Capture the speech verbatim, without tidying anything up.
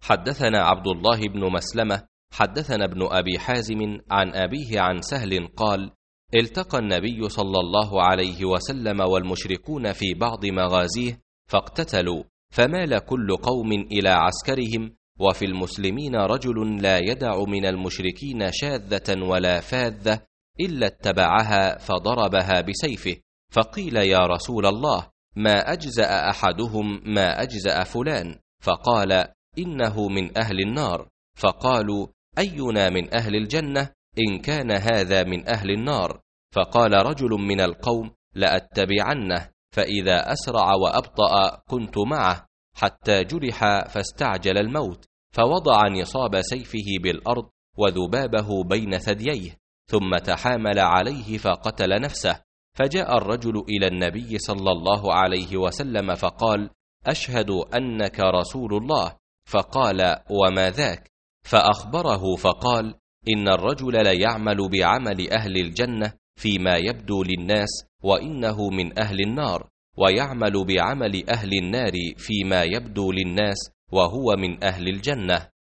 حدثنا عبد الله بن مسلمة حدثنا ابن أبي حازم عن أبيه عن سهل قال: التقى النبي صلى الله عليه وسلم والمشركون في بعض مغازيه فاقتتلوا، فمال كل قوم إلى عسكرهم، وفي المسلمين رجل لا يدع من المشركين شاذة ولا فاذة إلا اتبعها فضربها بسيفه، فقيل: يا رسول الله، ما أجزأ أحدهم ما أجزأ فلان؟ فقال: إنه من أهل النار. فقالوا: أينا من أهل الجنة إن كان هذا من أهل النار؟ فقال رجل من القوم: لأتبعنه، فإذا أسرع وأبطأ كنت معه، حتى جرح فاستعجل الموت، فوضع نصاب سيفه بالأرض وذبابه بين ثدييه، ثم تحامل عليه فقتل نفسه. فجاء الرجل إلى النبي صلى الله عليه وسلم فقال: أشهد أنك رسول الله. فقال: وما ذاك؟ فأخبره فقال: إن الرجل ليعمل بعمل أهل الجنة فيما يبدو للناس، وإنه من أهل النار، ويعمل بعمل أهل النار فيما يبدو للناس، وهو من أهل الجنة.